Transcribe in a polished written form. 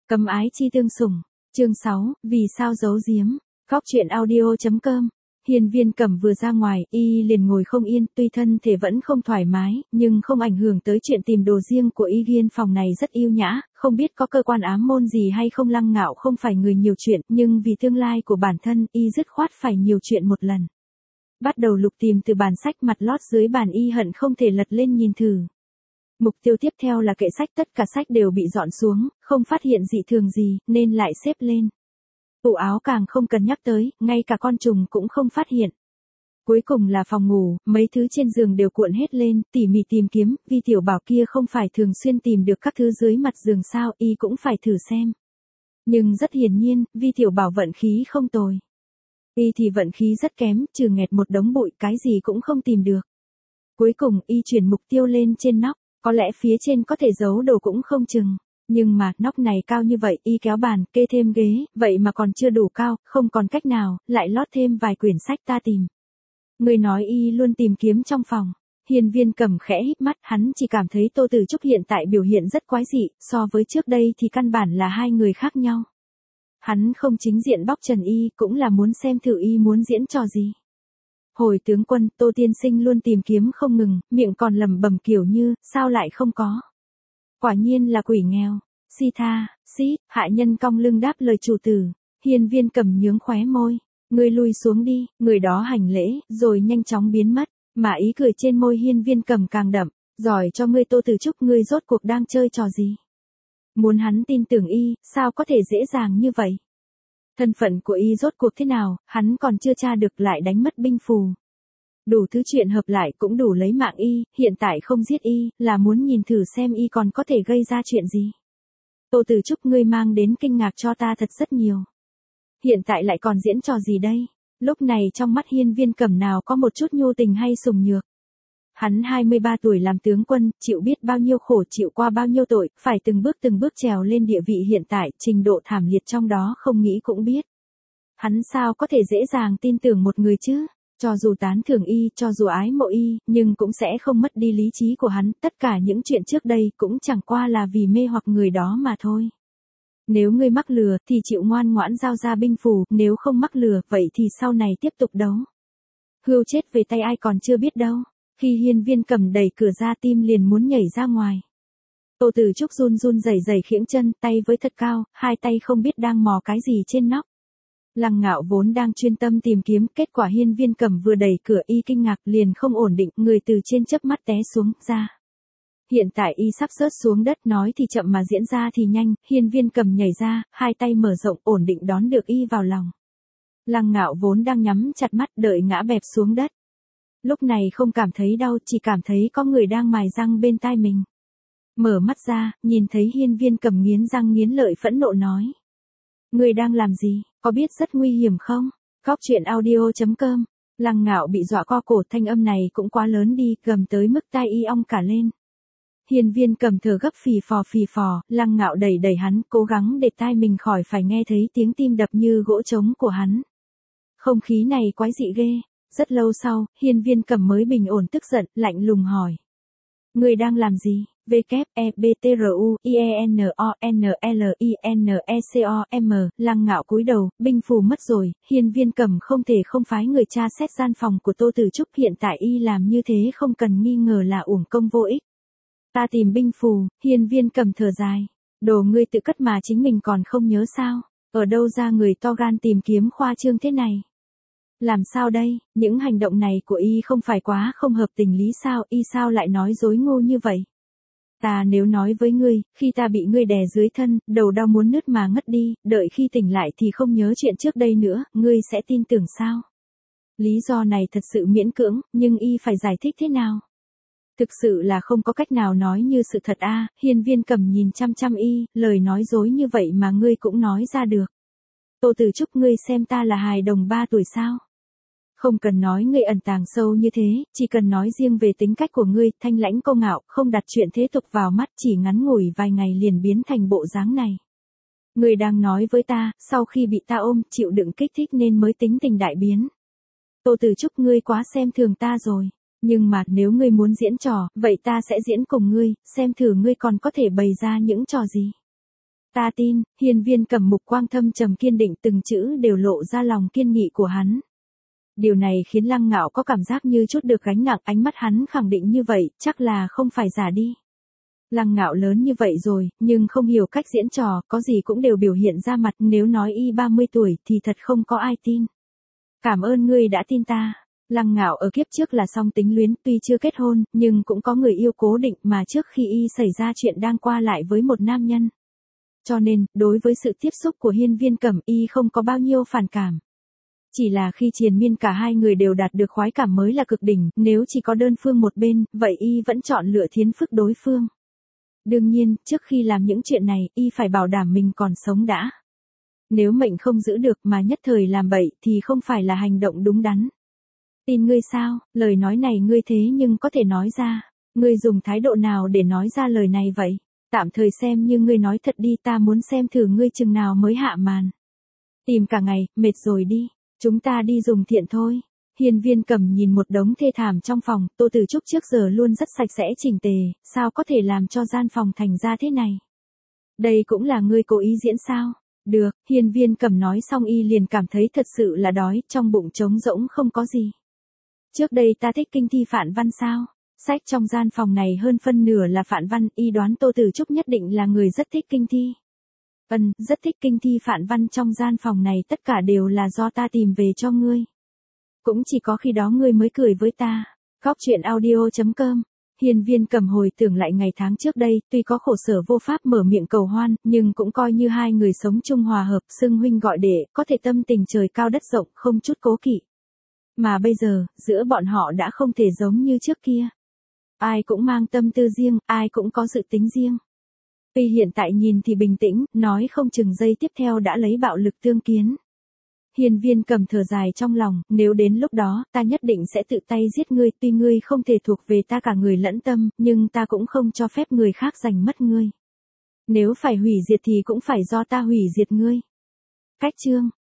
Cấm ái chi tương sủng. Chương 6, vì sao giấu giếm. Góc truyện audio.com. Hiên Viên Cẩm vừa ra ngoài, y liền ngồi không yên, tuy thân thể vẫn không thoải mái, nhưng không ảnh hưởng tới chuyện tìm đồ riêng của y. Viên phòng này rất yêu nhã, không biết có cơ quan ám môn gì hay không. Lăng Ngạo không phải người nhiều chuyện, nhưng vì tương lai của bản thân, y dứt khoát phải nhiều chuyện một lần. Bắt đầu lục tìm từ bàn sách mặt lót dưới bàn, y hận không thể lật lên nhìn thử. Mục tiêu tiếp theo là kệ sách, tất cả sách đều bị dọn xuống, không phát hiện dị thường gì, nên lại xếp lên. Tủ áo càng không cần nhắc tới, ngay cả con trùng cũng không phát hiện. Cuối cùng là phòng ngủ, mấy thứ trên giường đều cuộn hết lên, tỉ mỉ tìm kiếm, Vi Tiểu Bảo kia không phải thường xuyên tìm được các thứ dưới mặt giường sao, y cũng phải thử xem. Nhưng rất hiển nhiên, Vi Tiểu Bảo vận khí không tồi. Y thì vận khí rất kém, trừ nghẹt một đống bụi, cái gì cũng không tìm được. Cuối cùng, y chuyển mục tiêu lên trên nóc, có lẽ phía trên có thể giấu đồ cũng không chừng. Nhưng mà, nóc này cao như vậy, y kéo bàn, kê thêm ghế, vậy mà còn chưa đủ cao, không còn cách nào, lại lót thêm vài quyển sách ta tìm. Người nói y luôn tìm kiếm trong phòng. Hiên Viên Cẩm khẽ híp mắt, hắn chỉ cảm thấy Tô Tử Trúc hiện tại biểu hiện rất quái dị, so với trước đây thì căn bản là hai người khác nhau. Hắn không chính diện bóc trần y, cũng là muốn xem thử y muốn diễn trò gì. Hồi tướng quân, Tô tiên sinh luôn tìm kiếm không ngừng, miệng còn lẩm bẩm kiểu như, sao lại không có. Quả nhiên là quỷ nghèo. Si tha, hạ nhân cong lưng đáp lời chủ tử. Hiên Viên Cẩm nhướng khóe môi. Ngươi lui xuống đi, người đó hành lễ, rồi nhanh chóng biến mất. Mà ý cười trên môi Hiên Viên Cẩm càng đậm. Giỏi cho ngươi Tô Tử Trúc, ngươi rốt cuộc đang chơi trò gì? Muốn hắn tin tưởng y, sao có thể dễ dàng như vậy? Thân phận của y rốt cuộc thế nào, hắn còn chưa tra được, lại đánh mất binh phù. Đủ thứ chuyện hợp lại cũng đủ lấy mạng y, hiện tại không giết y, là muốn nhìn thử xem y còn có thể gây ra chuyện gì. Tô Tử Trúc, ngươi mang đến kinh ngạc cho ta thật rất nhiều. Hiện tại lại còn diễn trò gì đây? Lúc này trong mắt Hiên Viên Cẩm nào có một chút nhu tình hay sùng nhược. Hắn 23 tuổi làm tướng quân, chịu biết bao nhiêu khổ, chịu qua bao nhiêu tội, phải từng bước trèo lên địa vị hiện tại, trình độ thảm liệt trong đó không nghĩ cũng biết. Hắn sao có thể dễ dàng tin tưởng một người chứ? Cho dù tán thưởng y, cho dù ái mộ y, nhưng cũng sẽ không mất đi lý trí của hắn, tất cả những chuyện trước đây cũng chẳng qua là vì mê hoặc người đó mà thôi. Nếu ngươi mắc lừa, thì chịu ngoan ngoãn giao ra binh phù, nếu không mắc lừa, vậy thì sau này tiếp tục đấu. Hươu chết về tay ai còn chưa biết đâu. Khi Hiên Viên Cẩm đẩy cửa ra, tim liền muốn nhảy ra ngoài. Tô Tử Trúc run run rẩy rẩy khiễng chân, tay với thật cao, hai tay không biết đang mò cái gì trên nóc. Lăng Ngạo vốn đang chuyên tâm tìm kiếm, kết quả Hiên Viên Cẩm vừa đẩy cửa, y kinh ngạc liền không ổn định, người từ trên chớp mắt té xuống ra. Hiện tại y sắp rớt xuống đất, nói thì chậm mà diễn ra thì nhanh, Hiên Viên Cẩm nhảy ra, hai tay mở rộng ổn định đón được y vào lòng. Lăng Ngạo vốn đang nhắm chặt mắt đợi ngã bẹp xuống đất. Lúc này không cảm thấy đau, chỉ cảm thấy có người đang mài răng bên tai mình. Mở mắt ra, nhìn thấy Hiên Viên Cẩm nghiến răng nghiến lợi phẫn nộ nói. Người đang làm gì, có biết rất nguy hiểm không? Góc truyện audio.com. Lăng Ngạo bị dọa co cổ, thanh âm này cũng quá lớn đi, gầm tới mức tai y ong cả lên. Hiên Viên Cẩm thở gấp phì phò, Lăng Ngạo đẩy hắn, cố gắng để tai mình khỏi phải nghe thấy tiếng tim đập như gỗ trống của hắn. Không khí này quái dị ghê. Rất lâu sau, Hiên Viên Cẩm mới bình ổn tức giận, lạnh lùng hỏi. Người đang làm gì? WEBTRUINONLINECOM. Lăng Ngạo cúi đầu, binh phù mất rồi, Hiên Viên Cẩm không thể không phái người tra xét gian phòng của Tô Tử Trúc, hiện tại y làm như thế không cần nghi ngờ là uổng công vô ích. Ta tìm binh phù, Hiên Viên Cẩm thở dài. Đồ ngươi tự cất mà chính mình còn không nhớ sao? Ở đâu ra người to gan tìm kiếm khoa trương thế này? Làm sao đây, những hành động này của y không phải quá không hợp tình lý sao, y sao lại nói dối ngu như vậy? Ta nếu nói với ngươi, khi ta bị ngươi đè dưới thân, đầu đau muốn nứt mà ngất đi, đợi khi tỉnh lại thì không nhớ chuyện trước đây nữa, ngươi sẽ tin tưởng sao? Lý do này thật sự miễn cưỡng, nhưng y phải giải thích thế nào? Thực sự là không có cách nào nói như sự thật a. Hiên Viên Cẩm nhìn chăm chăm y, lời nói dối như vậy mà ngươi cũng nói ra được. Tô Tử Trúc, ngươi xem ta là hài đồng 3 tuổi sao? Không cần nói ngươi ẩn tàng sâu như thế, chỉ cần nói riêng về tính cách của ngươi, thanh lãnh câu ngạo, không đặt chuyện thế tục vào mắt, chỉ ngắn ngủi vài ngày liền biến thành bộ dáng này. Ngươi đang nói với ta, sau khi bị ta ôm, chịu đựng kích thích nên mới tính tình đại biến. Tô Tử Trúc, ngươi quá xem thường ta rồi. Nhưng mà, nếu ngươi muốn diễn trò, vậy ta sẽ diễn cùng ngươi, xem thử ngươi còn có thể bày ra những trò gì. Ta tin, Hiên Viên Cẩm mục quang thâm trầm kiên định từng chữ đều lộ ra lòng kiên nghị của hắn. Điều này khiến Lăng Ngạo có cảm giác như chút được gánh nặng, ánh mắt hắn khẳng định như vậy, chắc là không phải giả đi. Lăng Ngạo lớn như vậy rồi, nhưng không hiểu cách diễn trò, có gì cũng đều biểu hiện ra mặt, nếu nói y 30 tuổi thì thật không có ai tin. Cảm ơn ngươi đã tin ta. Lăng Ngạo ở kiếp trước là song tính luyến, tuy chưa kết hôn, nhưng cũng có người yêu cố định mà trước khi y xảy ra chuyện đang qua lại với một nam nhân. Cho nên, đối với sự tiếp xúc của Hiên Viên Cẩm y không có bao nhiêu phản cảm. Chỉ là khi triền miên cả hai người đều đạt được khoái cảm mới là cực đỉnh, nếu chỉ có đơn phương một bên, vậy y vẫn chọn lựa thiến phức đối phương. Đương nhiên, trước khi làm những chuyện này, y phải bảo đảm mình còn sống đã. Nếu mệnh không giữ được mà nhất thời làm bậy thì không phải là hành động đúng đắn. Tin ngươi sao, lời nói này ngươi thế nhưng có thể nói ra. Ngươi dùng thái độ nào để nói ra lời này vậy? Tạm thời xem như ngươi nói thật đi, ta muốn xem thử ngươi chừng nào mới hạ màn. Tìm cả ngày, mệt rồi đi. Chúng ta đi dùng thiện thôi. Hiên Viên Cẩm nhìn một đống thê thảm trong phòng, Tô Tử Trúc trước giờ luôn rất sạch sẽ chỉnh tề, sao có thể làm cho gian phòng thành ra thế này? Đây cũng là ngươi cố ý diễn sao? Được, Hiên Viên Cẩm nói xong y liền cảm thấy thật sự là đói, trong bụng trống rỗng không có gì. Trước đây ta thích kinh thi phạn văn sao? Sách trong gian phòng này hơn phân nửa là phạn văn, y đoán Tô Tử Trúc nhất định là người rất thích kinh thi. Rất thích kinh thi phạn văn, trong gian phòng này tất cả đều là do ta tìm về cho ngươi. Cũng chỉ có khi đó ngươi mới cười với ta. Góc truyện audio.com. Hiên Viên Cẩm hồi tưởng lại ngày tháng trước đây, tuy có khổ sở vô pháp mở miệng cầu hoan, nhưng cũng coi như hai người sống chung hòa hợp, xưng huynh gọi đệ, có thể tâm tình trời cao đất rộng, không chút cố kỵ. Mà bây giờ, giữa bọn họ đã không thể giống như trước kia. Ai cũng mang tâm tư riêng, ai cũng có dự tính riêng. Tuy hiện tại nhìn thì bình tĩnh, nói không chừng giây tiếp theo đã lấy bạo lực tương kiến. Hiên Viên Cẩm thở dài trong lòng, nếu đến lúc đó, ta nhất định sẽ tự tay giết ngươi, tuy ngươi không thể thuộc về ta cả người lẫn tâm, nhưng ta cũng không cho phép người khác giành mất ngươi. Nếu phải hủy diệt thì cũng phải do ta hủy diệt ngươi. Cách chương